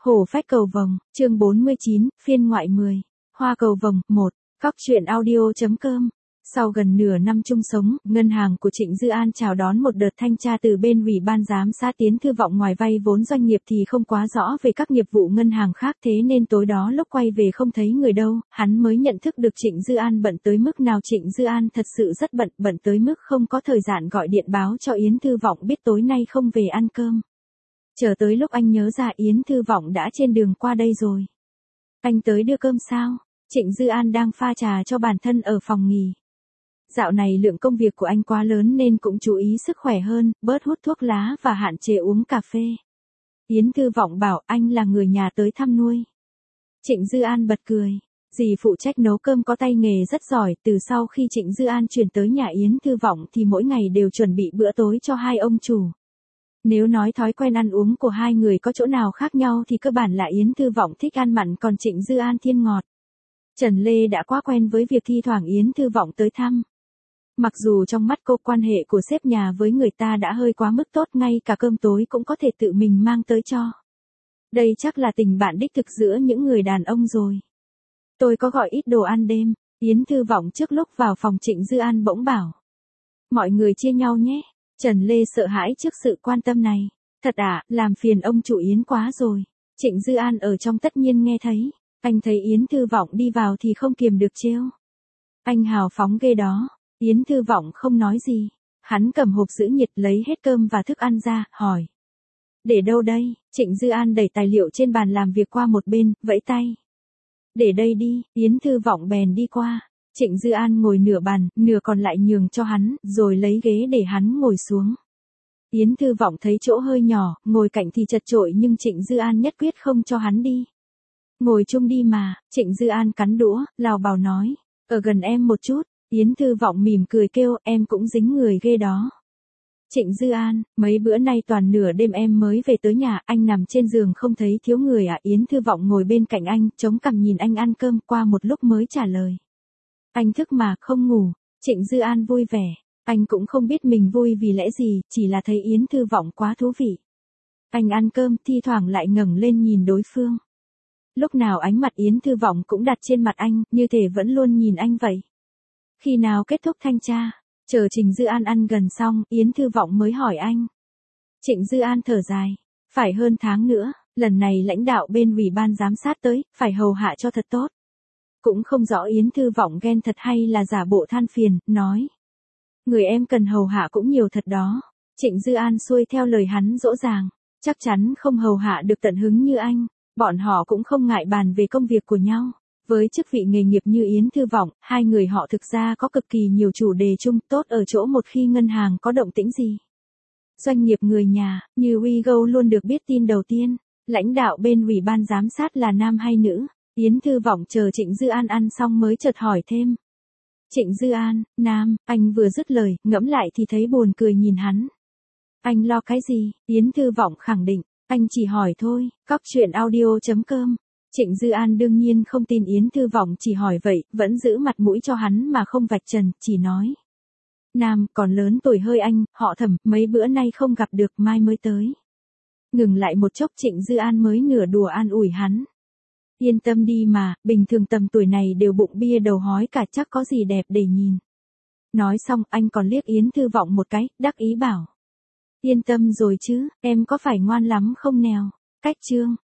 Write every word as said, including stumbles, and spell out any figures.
Hổ phách cầu vồng, chương bốn mươi chín, phiên ngoại mười. Hoa cầu vồng, một. Cóc truyện audio.com. Sau gần nửa năm chung sống, ngân hàng của Trịnh Dư An chào đón một đợt thanh tra từ bên ủy ban giám sát Yến Thư Vọng. Ngoài vay vốn doanh nghiệp thì không quá rõ về các nghiệp vụ ngân hàng khác, thế nên tối đó lúc quay về không thấy người đâu, hắn mới nhận thức được Trịnh Dư An bận tới mức nào. Trịnh Dư An thật sự rất bận, bận tới mức không có thời gian gọi điện báo cho Yến Thư Vọng biết tối nay không về ăn cơm. Chờ tới lúc anh nhớ ra Yến Thư Vọng đã trên đường qua đây rồi. Anh tới đưa cơm sao? Trịnh Dư An đang pha trà cho bản thân ở phòng nghỉ. Dạo này lượng công việc của anh quá lớn nên cũng chú ý sức khỏe hơn, bớt hút thuốc lá và hạn chế uống cà phê. Yến Thư Vọng bảo anh là người nhà tới thăm nuôi. Trịnh Dư An bật cười. Dì phụ trách nấu cơm có tay nghề rất giỏi, từ sau khi Trịnh Dư An chuyển tới nhà Yến Thư Vọng thì mỗi ngày đều chuẩn bị bữa tối cho hai ông chủ. Nếu nói thói quen ăn uống của hai người có chỗ nào khác nhau thì cơ bản là Yến Thư Vọng thích ăn mặn còn Trịnh Dư An thiên ngọt. Trần Lê đã quá quen với việc thi thoảng Yến Thư Vọng tới thăm. Mặc dù trong mắt cô quan hệ của sếp nhà với người ta đã hơi quá mức tốt, ngay cả cơm tối cũng có thể tự mình mang tới cho. Đây chắc là tình bạn đích thực giữa những người đàn ông rồi. Tôi có gọi ít đồ ăn đêm, Yến Thư Vọng trước lúc vào phòng Trịnh Dư An bỗng bảo. Mọi người chia nhau nhé. Trần Lê sợ hãi trước sự quan tâm này. Thật à, làm phiền ông chủ Yến quá rồi. Trịnh Dư An ở trong tất nhiên nghe thấy. Anh thấy Yến Thư Vọng đi vào thì không kiềm được trêu. Anh hào phóng ghê đó. Yến Thư Vọng không nói gì. Hắn cầm hộp giữ nhiệt lấy hết cơm và thức ăn ra, hỏi. Để đâu đây? Trịnh Dư An đẩy tài liệu trên bàn làm việc qua một bên, vẫy tay. Để đây đi, Yến Thư Vọng bèn đi qua. Trịnh Dư An ngồi nửa bàn, nửa còn lại nhường cho hắn, rồi lấy ghế để hắn ngồi xuống. Yến Thư Vọng thấy chỗ hơi nhỏ, ngồi cạnh thì chật chội nhưng Trịnh Dư An nhất quyết không cho hắn đi. Ngồi chung đi mà. Trịnh Dư An cắn đũa, lào bào nói. Ở gần em một chút. Yến Thư Vọng mỉm cười kêu, em cũng dính người ghê đó. Trịnh Dư An, mấy bữa nay toàn nửa đêm em mới về tới nhà, anh nằm trên giường không thấy thiếu người à? Yến Thư Vọng ngồi bên cạnh anh, chống cằm nhìn anh ăn cơm, qua một lúc mới trả lời. Anh thức mà, không ngủ. Trịnh Dư An vui vẻ. Anh cũng không biết mình vui vì lẽ gì, chỉ là thấy Yến Thư Vọng quá thú vị. Anh ăn cơm, thi thoảng lại ngẩng lên nhìn đối phương. Lúc nào ánh mặt Yến Thư Vọng cũng đặt trên mặt anh, như thể vẫn luôn nhìn anh vậy. Khi nào kết thúc thanh tra? Chờ Trịnh Dư An ăn gần xong, Yến Thư Vọng mới hỏi anh. Trịnh Dư An thở dài. Phải hơn tháng nữa, lần này lãnh đạo bên ủy ban giám sát tới, phải hầu hạ cho thật tốt. Cũng không rõ Yến Thư Vọng ghen thật hay là giả bộ than phiền, nói. Người em cần hầu hạ cũng nhiều thật đó. Trịnh Dư An xuôi theo lời hắn dỗ dàng. Chắc chắn không hầu hạ được tận hứng như anh. Bọn họ cũng không ngại bàn về công việc của nhau. Với chức vị nghề nghiệp như Yến Thư Vọng, hai người họ thực ra có cực kỳ nhiều chủ đề chung, tốt ở chỗ một khi ngân hàng có động tĩnh gì. Doanh nghiệp người nhà, như WeGo luôn được biết tin đầu tiên. Lãnh đạo bên ủy ban giám sát là nam hay nữ? Yến Thư Vọng chờ Trịnh Dư An ăn xong mới chợt hỏi thêm. Trịnh Dư An, nam, anh vừa dứt lời, ngẫm lại thì thấy buồn cười nhìn hắn. Anh lo cái gì? Yến Thư Vọng khẳng định, anh chỉ hỏi thôi. Cóc truyện audio.com. Trịnh Dư An đương nhiên không tin Yến Thư Vọng chỉ hỏi vậy, vẫn giữ mặt mũi cho hắn mà không vạch trần, chỉ nói. Nam, còn lớn tuổi hơi anh, họ Thẩm, mấy bữa nay không gặp được, mai mới tới. Ngừng lại một chốc Trịnh Dư An mới nửa đùa an ủi hắn. Yên tâm đi mà, bình thường tầm tuổi này đều bụng bia đầu hói cả, chắc có gì đẹp để nhìn. Nói xong anh còn liếc Yến Thư Vọng một cái, đắc ý bảo. Yên tâm rồi chứ, em có phải ngoan lắm không nèo? Cách chương.